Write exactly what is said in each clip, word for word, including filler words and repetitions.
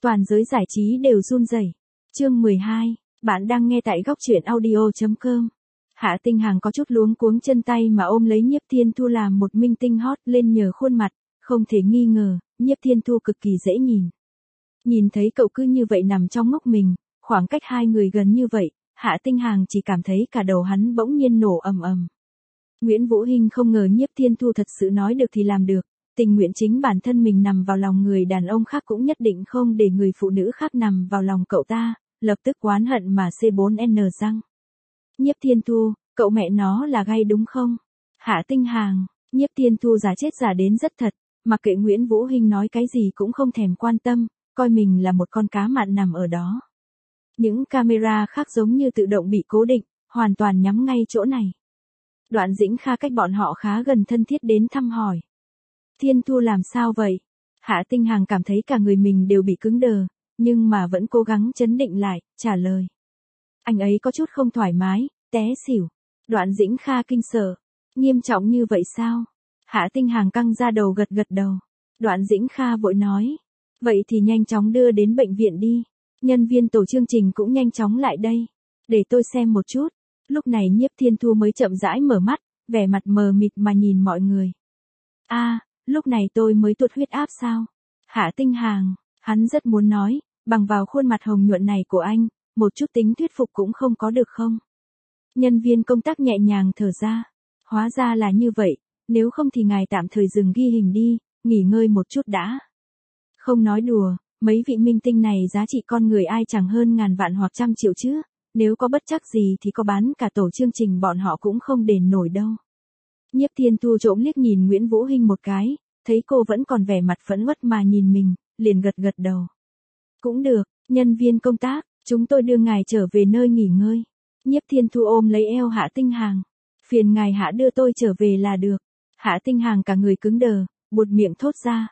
Toàn giới giải trí đều run rẩy. Chương mười hai, bạn đang nghe tại góc truyện audio chấm com. Hạ Tinh Hằng có chút luống cuống chân tay mà ôm lấy Nhiếp Thiên Thu làm một minh tinh hot lên nhờ khuôn mặt, không thể nghi ngờ, Nhiếp Thiên Thu cực kỳ dễ nhìn. Nhìn thấy cậu cứ như vậy nằm trong ngốc mình, khoảng cách hai người gần như vậy, Hạ Tinh Hằng chỉ cảm thấy cả đầu hắn bỗng nhiên nổ ầm ầm. Nguyễn Vũ Hinh không ngờ Nhiếp Thiên Thu thật sự nói được thì làm được, tình nguyện chính bản thân mình nằm vào lòng người đàn ông khác cũng nhất định không để người phụ nữ khác nằm vào lòng cậu ta, lập tức oán hận mà xê bốn en răng. Nhiếp Thiên Thu, cậu mẹ nó là gay đúng không? Hạ Tinh Hằng, Nhiếp Thiên Thu giả chết giả đến rất thật, mặc kệ Nguyễn Vũ Hinh nói cái gì cũng không thèm quan tâm, coi mình là một con cá mặn nằm ở đó. Những camera khác giống như tự động bị cố định, hoàn toàn nhắm ngay chỗ này. Đoạn Dĩnh Kha cách bọn họ khá gần thân thiết đến thăm hỏi. Thiên Thu làm sao vậy? Hạ Tinh Hằng cảm thấy cả người mình đều bị cứng đờ, nhưng mà vẫn cố gắng trấn định lại, trả lời. Anh ấy có chút không thoải mái, té xỉu. Đoạn Dĩnh Kha kinh sợ. Nghiêm trọng như vậy sao? Hạ Tinh Hằng căng ra đầu gật gật đầu. Đoạn Dĩnh Kha vội nói. Vậy thì nhanh chóng đưa đến bệnh viện đi. Nhân viên tổ chương trình cũng nhanh chóng lại đây. Để tôi xem một chút. Lúc này Nhiếp Thiên Thu mới chậm rãi mở mắt, vẻ mặt mờ mịt mà nhìn mọi người. A, à, lúc này tôi mới tuột huyết áp sao? Hạ Tinh Hằng, hắn rất muốn nói, bằng vào khuôn mặt hồng nhuận này của anh, một chút tính thuyết phục cũng không có được không? Nhân viên công tác nhẹ nhàng thở ra. Hóa ra là như vậy, nếu không thì ngài tạm thời dừng ghi hình đi, nghỉ ngơi một chút đã. Không nói đùa, mấy vị minh tinh này giá trị con người ai chẳng hơn ngàn vạn hoặc trăm triệu chứ, nếu có bất trắc gì thì có bán cả tổ chương trình bọn họ cũng không đền nổi đâu. Nhiếp Thiên Thu trộm liếc nhìn Nguyễn Vũ Hinh một cái, thấy cô vẫn còn vẻ mặt phẫn uất mà nhìn mình, liền gật gật đầu. Cũng được, nhân viên công tác, chúng tôi đưa ngài trở về nơi nghỉ ngơi. Nhiếp Thiên Thu ôm lấy eo Hạ Tinh Hằng. Phiền ngài Hạ đưa tôi trở về là được. Hạ Tinh Hằng cả người cứng đờ, buột miệng thốt ra.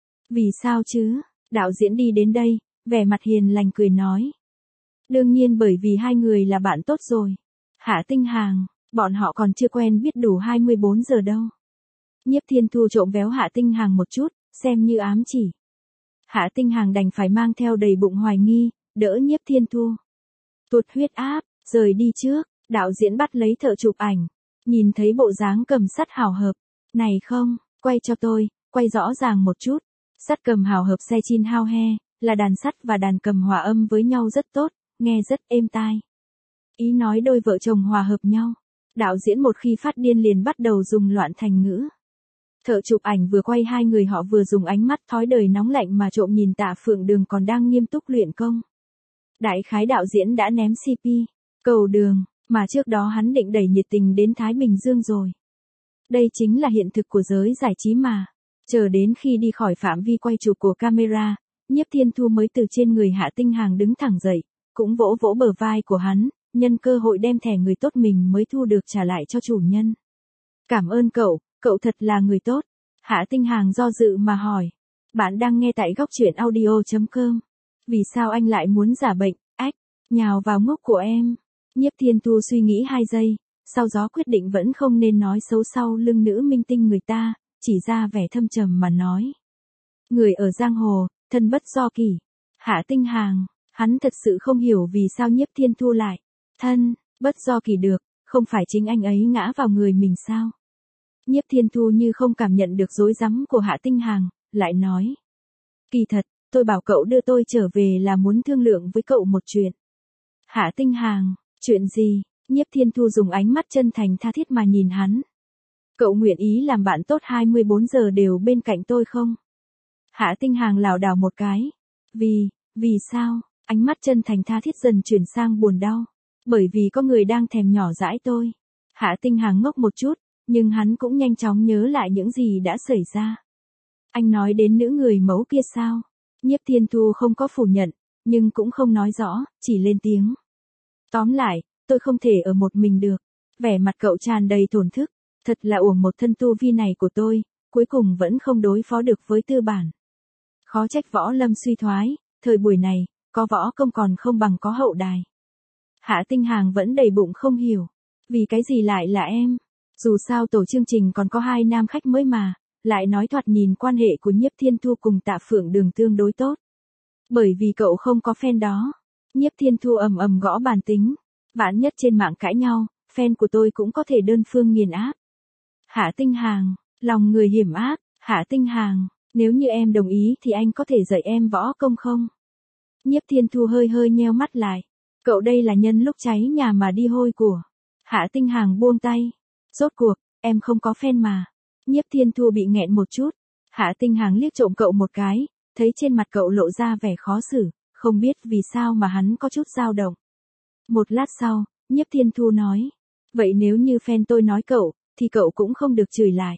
Vì sao chứ? Đạo diễn đi đến đây, vẻ mặt hiền lành cười nói. Đương nhiên bởi vì hai người là bạn tốt rồi. Hạ Tinh Hằng, bọn họ còn chưa quen biết đủ hai mươi bốn giờ đâu. Nhiếp Thiên Thu trộm véo Hạ Tinh Hằng một chút, xem như ám chỉ. Hạ Tinh Hằng đành phải mang theo đầy bụng hoài nghi, đỡ Nhiếp Thiên Thu. Tuột huyết áp, rời đi trước, đạo diễn bắt lấy thợ chụp ảnh. Nhìn thấy bộ dáng cầm sắt hào hợp. Này không, quay cho tôi, quay rõ ràng một chút. Sắt cầm hào hợp xe chin hao he, là đàn sắt và đàn cầm hòa âm với nhau rất tốt, nghe rất êm tai. Ý nói đôi vợ chồng hòa hợp nhau. Đạo diễn một khi phát điên liền bắt đầu dùng loạn thành ngữ. Thợ chụp ảnh vừa quay hai người họ vừa dùng ánh mắt thói đời nóng lạnh mà trộm nhìn Tạ Phượng Đường còn đang nghiêm túc luyện công. Đại khái đạo diễn đã ném xê pê, cầu đường, mà trước đó hắn định đẩy nhiệt tình đến Thái Bình Dương rồi. Đây chính là hiện thực của giới giải trí mà. Chờ đến khi đi khỏi phạm vi quay chụp của camera, Nhiếp Thiên Thu mới từ trên người Hạ Tinh Hằng đứng thẳng dậy, cũng vỗ vỗ bờ vai của hắn, nhân cơ hội đem thẻ người tốt mình mới thu được trả lại cho chủ nhân. Cảm ơn cậu, cậu thật là người tốt. Hạ Tinh Hằng do dự mà hỏi. Bạn đang nghe tại góc truyện audio chấm com. Vì sao anh lại muốn giả bệnh, ách, nhào vào ngốc của em? Nhiếp Thiên Thu suy nghĩ hai giây, sau đó quyết định vẫn không nên nói xấu sau lưng nữ minh tinh người ta, chỉ ra vẻ thâm trầm mà nói. Người ở giang hồ, thân bất do kỷ. Hạ Tinh Hằng, hắn thật sự không hiểu vì sao Nhiếp Thiên Thu lại thân bất do kỷ được, không phải chính anh ấy ngã vào người mình sao? Nhiếp Thiên Thu như không cảm nhận được rối rắm của Hạ Tinh Hằng, lại nói. Kỳ thật, tôi bảo cậu đưa tôi trở về là muốn thương lượng với cậu một chuyện. Hạ Tinh Hằng, chuyện gì? Nhiếp Thiên Thu dùng ánh mắt chân thành tha thiết mà nhìn hắn. Cậu nguyện ý làm bạn tốt hai mươi bốn giờ đều bên cạnh tôi không? Hạ Tinh Hằng lảo đảo một cái. Vì, vì sao? Ánh mắt chân thành tha thiết dần chuyển sang buồn đau. Bởi vì có người đang thèm nhỏ dãi tôi. Hạ Tinh Hằng ngốc một chút, nhưng hắn cũng nhanh chóng nhớ lại những gì đã xảy ra. Anh nói đến nữ người mẫu kia sao? Nhiếp Thiên Thu không có phủ nhận, nhưng cũng không nói rõ, chỉ lên tiếng. Tóm lại, tôi không thể ở một mình được. Vẻ mặt cậu tràn đầy thổn thức. Thật là uổng một thân tu vi này của tôi, cuối cùng vẫn không đối phó được với tư bản. Khó trách võ lâm suy thoái, thời buổi này, có võ công còn không bằng có hậu đài. Hạ Tinh Hằng vẫn đầy bụng không hiểu. Vì cái gì lại là em? Dù sao tổ chương trình còn có hai nam khách mới mà, lại nói thoạt nhìn quan hệ của Nhiếp Thiên Thu cùng Tạ Phượng Đường tương đối tốt. Bởi vì cậu không có fan đó. Nhiếp Thiên Thu ầm ầm gõ bàn tính. Vạn nhất trên mạng cãi nhau, fan của tôi cũng có thể đơn phương nghiền áp. Hạ Tinh Hàng, lòng người hiểm ác. Hạ Tinh Hàng, nếu như em đồng ý thì anh có thể dạy em võ công không? Nhiếp Thiên Thu hơi hơi nheo mắt lại. Cậu đây là nhân lúc cháy nhà mà đi hôi của. Hạ Tinh Hàng buông tay. Rốt cuộc, em không có fan mà. Nhiếp Thiên Thu bị nghẹn một chút. Hạ Tinh Hàng liếc trộm cậu một cái, thấy trên mặt cậu lộ ra vẻ khó xử, không biết vì sao mà hắn có chút dao động. Một lát sau, Nhiếp Thiên Thu nói. Vậy nếu như fan tôi nói cậu, thì cậu cũng không được chửi lại.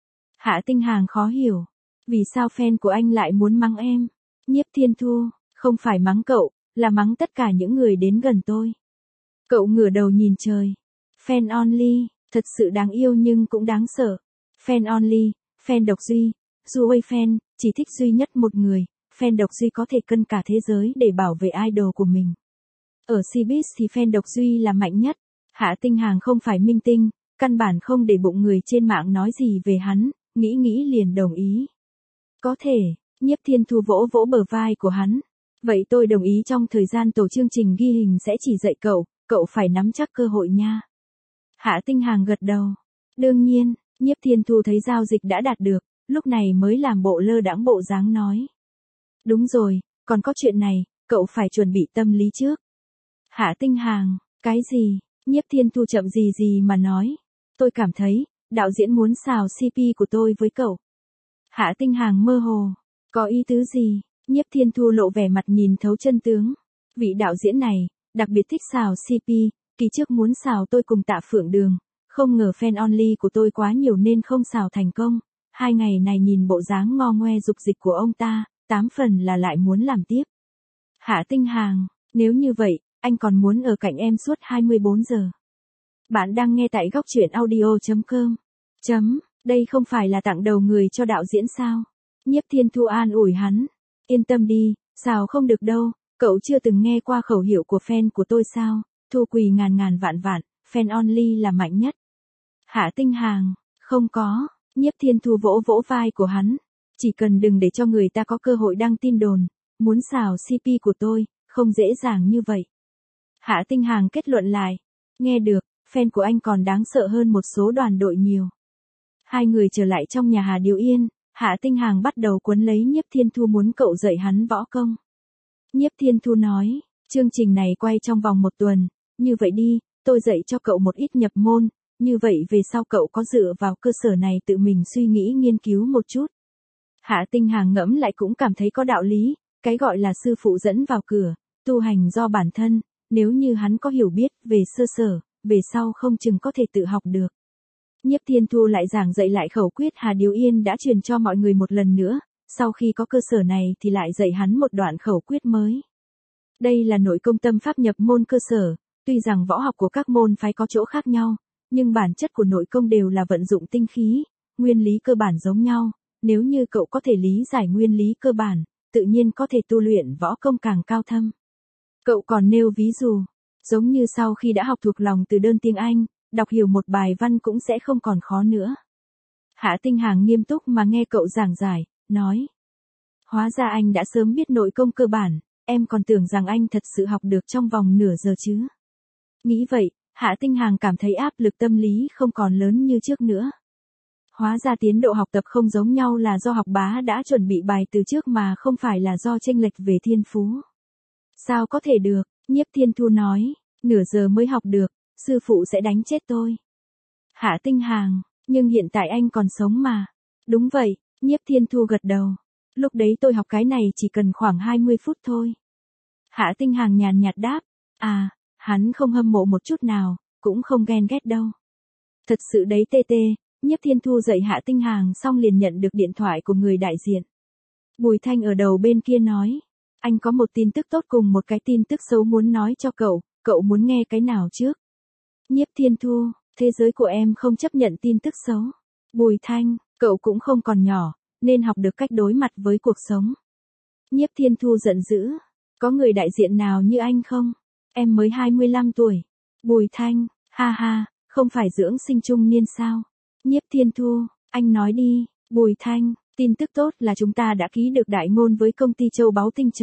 Hạ Tinh Hàng khó hiểu. Vì sao fan của anh lại muốn mắng em? Nhiếp Thiên Thu, không phải mắng cậu, là mắng tất cả những người đến gần tôi. Cậu ngửa đầu nhìn trời. Fan only, thật sự đáng yêu nhưng cũng đáng sợ. Fan only, fan độc duy. Duy fan, chỉ thích duy nhất một người. Fan độc duy có thể cân cả thế giới để bảo vệ idol của mình. Ở Cbiz thì fan độc duy là mạnh nhất. Hạ Tinh Hàng không phải minh tinh, căn bản không để bụng người trên mạng nói gì về hắn, nghĩ nghĩ liền đồng ý. Có thể, Nhiếp Thiên Thu vỗ vỗ bờ vai của hắn. Vậy tôi đồng ý trong thời gian tổ chương trình ghi hình sẽ chỉ dạy cậu, cậu phải nắm chắc cơ hội nha. Hạ Tinh Hàng gật đầu. Đương nhiên, Nhiếp Thiên Thu thấy giao dịch đã đạt được, lúc này mới làm bộ lơ đãng bộ dáng nói. Đúng rồi, còn có chuyện này, cậu phải chuẩn bị tâm lý trước. Hạ Tinh Hàng, cái gì? Nhiếp Thiên Thu chậm gì gì mà nói. Tôi cảm thấy, đạo diễn muốn xào xê pê của tôi với cậu. Hạ Tinh Hàng mơ hồ. Có ý tứ gì? Nhiếp Thiên Thu lộ vẻ mặt nhìn thấu chân tướng. Vị đạo diễn này, đặc biệt thích xào xê pê, kỳ trước muốn xào tôi cùng Tạ Phượng Đường. Không ngờ fan only của tôi quá nhiều nên không xào thành công. Hai ngày này nhìn bộ dáng ngo ngoe dục dịch của ông ta, tám phần là lại muốn làm tiếp. Hạ Tinh Hàng, nếu như vậy, anh còn muốn ở cạnh em suốt hai mươi bốn giờ. Bạn đang nghe tại góc truyện audio chấm com. Chấm, đây không phải là tặng đầu người cho đạo diễn sao? Nhiếp Thiên Thu an ủi hắn. Yên tâm đi, xào không được đâu, cậu chưa từng nghe qua khẩu hiệu của fan của tôi sao? Thu quỳ ngàn ngàn vạn vạn, fan only là mạnh nhất. Hạ Tinh Hàng, không có. Nhiếp Thiên Thu vỗ vỗ vai của hắn. Chỉ cần đừng để cho người ta có cơ hội đăng tin đồn, muốn xào xê pê của tôi, không dễ dàng như vậy. Hạ Tinh Hàng kết luận lại. Nghe được, fan của anh còn đáng sợ hơn một số đoàn đội nhiều. Hai người trở lại trong nhà Hà Điều Yên, Hạ Tinh Hàng bắt đầu quấn lấy Nhiếp Thiên Thu muốn cậu dạy hắn võ công. Nhiếp Thiên Thu nói, chương trình này quay trong vòng một tuần, như vậy đi, tôi dạy cho cậu một ít nhập môn, như vậy về sau cậu có dựa vào cơ sở này tự mình suy nghĩ nghiên cứu một chút. Hạ Tinh Hàng ngẫm lại cũng cảm thấy có đạo lý, cái gọi là sư phụ dẫn vào cửa, tu hành do bản thân, nếu như hắn có hiểu biết về sơ sở, về sau không chừng có thể tự học được. Nhiếp Thiên Thu lại giảng dạy lại khẩu quyết Hà Điều Yên đã truyền cho mọi người một lần nữa, sau khi có cơ sở này thì lại dạy hắn một đoạn khẩu quyết mới. Đây là nội công tâm pháp nhập môn cơ sở, tuy rằng võ học của các môn phái có chỗ khác nhau, nhưng bản chất của nội công đều là vận dụng tinh khí, nguyên lý cơ bản giống nhau, nếu như cậu có thể lý giải nguyên lý cơ bản, tự nhiên có thể tu luyện võ công càng cao thâm. Cậu còn nêu ví dụ, giống như sau khi đã học thuộc lòng từ đơn tiếng Anh, đọc hiểu một bài văn cũng sẽ không còn khó nữa. Hạ Tinh Hàng nghiêm túc mà nghe cậu giảng giải, nói. Hóa ra anh đã sớm biết nội công cơ bản, em còn tưởng rằng anh thật sự học được trong vòng nửa giờ chứ. Nghĩ vậy, Hạ Tinh Hàng cảm thấy áp lực tâm lý không còn lớn như trước nữa. Hóa ra tiến độ học tập không giống nhau là do học bá đã chuẩn bị bài từ trước mà không phải là do chênh lệch về thiên phú. Sao có thể được, Nhiếp Thiên Thu nói, nửa giờ mới học được, sư phụ sẽ đánh chết tôi. Hạ Tinh Hàng, nhưng hiện tại anh còn sống mà. Đúng vậy, Nhiếp Thiên Thu gật đầu. Lúc đấy tôi học cái này chỉ cần khoảng hai mươi phút thôi. Hạ Tinh Hàng nhàn nhạt đáp, à, hắn không hâm mộ một chút nào, cũng không ghen ghét đâu. Thật sự đấy tê tê, Nhiếp Thiên Thu dạy Hạ Tinh Hàng xong liền nhận được điện thoại của người đại diện. Bùi Thanh ở đầu bên kia nói, anh có một tin tức tốt cùng một cái tin tức xấu muốn nói cho cậu, cậu muốn nghe cái nào trước? Nhiếp Thiên Thu, thế giới của em không chấp nhận tin tức xấu. Bùi Thanh, cậu cũng không còn nhỏ, nên học được cách đối mặt với cuộc sống. Nhiếp Thiên Thu giận dữ, có người đại diện nào như anh không? Em mới hai mươi lăm tuổi. Bùi Thanh, ha ha, không phải dưỡng sinh trung niên sao? Nhiếp Thiên Thu, anh nói đi. Bùi Thanh, tin tức tốt là chúng ta đã ký được đại ngôn với công ty châu báu Tinh Trần.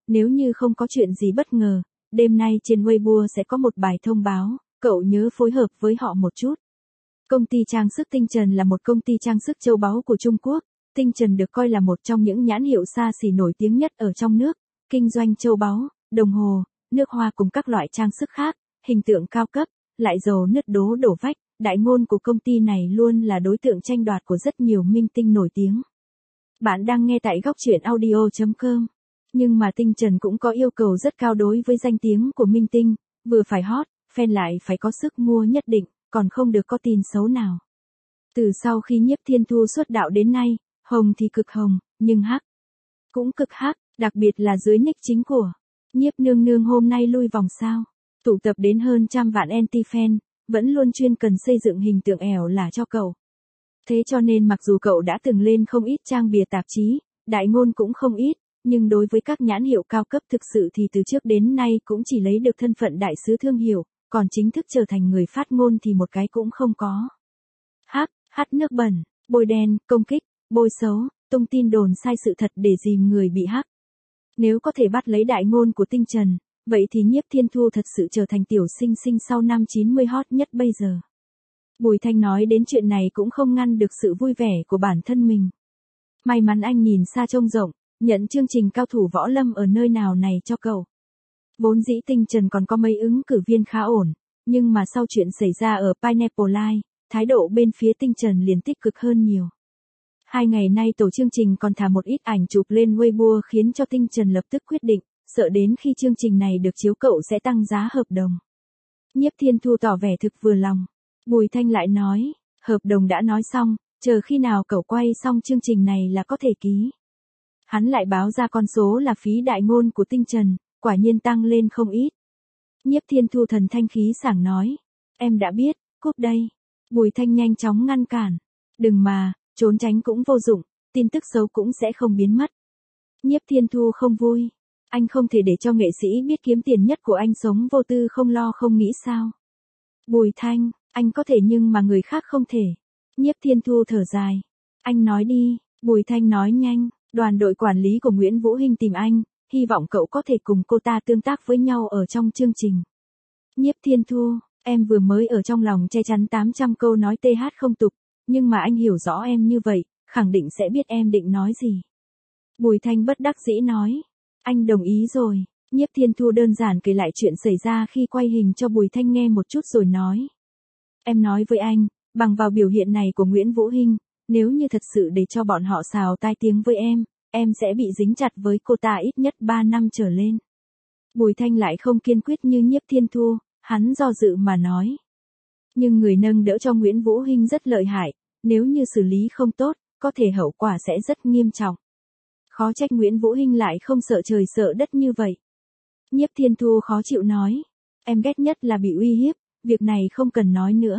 Nếu như không có chuyện gì bất ngờ, đêm nay trên Weibo sẽ có một bài thông báo, cậu nhớ phối hợp với họ một chút. Công ty trang sức Tinh Trần là một công ty trang sức châu báu của Trung Quốc. Tinh Trần được coi là một trong những nhãn hiệu xa xỉ nổi tiếng nhất ở trong nước, kinh doanh châu báu, đồng hồ, nước hoa cùng các loại trang sức khác, hình tượng cao cấp, lại giàu nứt đố đổ vách. Đại ngôn của công ty này luôn là đối tượng tranh đoạt của rất nhiều minh tinh nổi tiếng. Bạn đang nghe tại góc truyện audio chấm com. Nhưng mà Tinh Trần cũng có yêu cầu rất cao đối với danh tiếng của minh tinh, vừa phải hot, fan lại phải có sức mua nhất định, còn không được có tin xấu nào. Từ sau khi Nhiếp Thiên Thu xuất đạo đến nay, hồng thì cực hồng, nhưng hắc cũng cực hắc, đặc biệt là dưới nick chính của Nhiếp Nương Nương hôm nay lui vòng sao, tụ tập đến hơn trăm vạn anti-fan, vẫn luôn chuyên cần xây dựng hình tượng ẻo lả cho cậu. Thế cho nên mặc dù cậu đã từng lên không ít trang bìa tạp chí, đại ngôn cũng không ít, nhưng đối với các nhãn hiệu cao cấp thực sự thì từ trước đến nay cũng chỉ lấy được thân phận đại sứ thương hiệu, còn chính thức trở thành người phát ngôn thì một cái cũng không có. Hắc, hắt nước bẩn, bôi đen, công kích, bôi xấu, tung tin đồn sai sự thật để dìm người bị hắc. Nếu có thể bắt lấy đại ngôn của Tinh Trần, vậy thì Nhiếp Thiên Thu thật sự trở thành tiểu sinh sinh sau năm chín mươi hot nhất bây giờ. Bùi Thanh nói đến chuyện này cũng không ngăn được sự vui vẻ của bản thân mình. May mắn anh nhìn xa trông rộng, nhận chương trình cao thủ võ lâm ở nơi nào này cho cậu. Vốn dĩ Tinh Trần còn có mấy ứng cử viên khá ổn, nhưng mà sau chuyện xảy ra ở Pineapple Live, thái độ bên phía Tinh Trần liền tích cực hơn nhiều. Hai ngày nay tổ chương trình còn thả một ít ảnh chụp lên Weibo khiến cho Tinh Trần lập tức quyết định, sợ đến khi chương trình này được chiếu cậu sẽ tăng giá hợp đồng. Nhiếp Thiên Thu tỏ vẻ thực vừa lòng. Bùi Thanh lại nói, hợp đồng đã nói xong, chờ khi nào cậu quay xong chương trình này là có thể ký. Hắn lại báo ra con số là phí đại ngôn của Tinh Trần, quả nhiên tăng lên không ít. Nhiếp Thiên Thu thần thanh khí sảng nói, em đã biết, cúp đây. Bùi Thanh nhanh chóng ngăn cản, đừng mà, trốn tránh cũng vô dụng, tin tức xấu cũng sẽ không biến mất. Nhiếp Thiên Thu không vui, anh không thể để cho nghệ sĩ biết kiếm tiền nhất của anh sống vô tư không lo không nghĩ sao. Bùi Thanh, anh có thể nhưng mà người khác không thể. Nhiếp Thiên Thu thở dài, anh nói đi. Bùi Thanh nói nhanh, đoàn đội quản lý của Nguyễn Vũ Hinh tìm anh, hy vọng cậu có thể cùng cô ta tương tác với nhau ở trong chương trình. Nhiếp Thiên Thu, em vừa mới ở trong lòng che chắn tám trăm câu nói th không tục, nhưng mà anh hiểu rõ em như vậy, khẳng định sẽ biết em định nói gì. Bùi Thanh bất đắc dĩ nói, anh đồng ý rồi. Nhiếp Thiên Thu đơn giản kể lại chuyện xảy ra khi quay hình cho Bùi Thanh nghe một chút rồi nói. Em nói với anh, bằng vào biểu hiện này của Nguyễn Vũ Hinh, nếu như thật sự để cho bọn họ xào tai tiếng với em, em sẽ bị dính chặt với cô ta ít nhất ba năm trở lên. Bùi Thanh lại không kiên quyết như Nhiếp Thiên Thu, hắn do dự mà nói. Nhưng người nâng đỡ cho Nguyễn Vũ Hinh rất lợi hại, nếu như xử lý không tốt, có thể hậu quả sẽ rất nghiêm trọng. Khó trách Nguyễn Vũ Hinh lại không sợ trời sợ đất như vậy. Nhiếp Thiên Thu khó chịu nói, em ghét nhất là bị uy hiếp, việc này không cần nói nữa.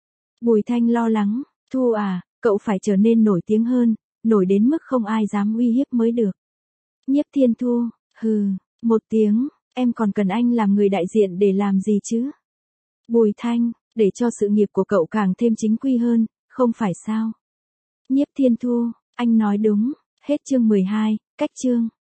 Bùi Thanh lo lắng, Thu à, cậu phải trở nên nổi tiếng hơn, nổi đến mức không ai dám uy hiếp mới được. Nhiếp Thiên Thu, hừ, một tiếng, em còn cần anh làm người đại diện để làm gì chứ? Bùi Thanh, để cho sự nghiệp của cậu càng thêm chính quy hơn, không phải sao? Nhiếp Thiên Thu, anh nói đúng, hết chương mười hai, cách chương.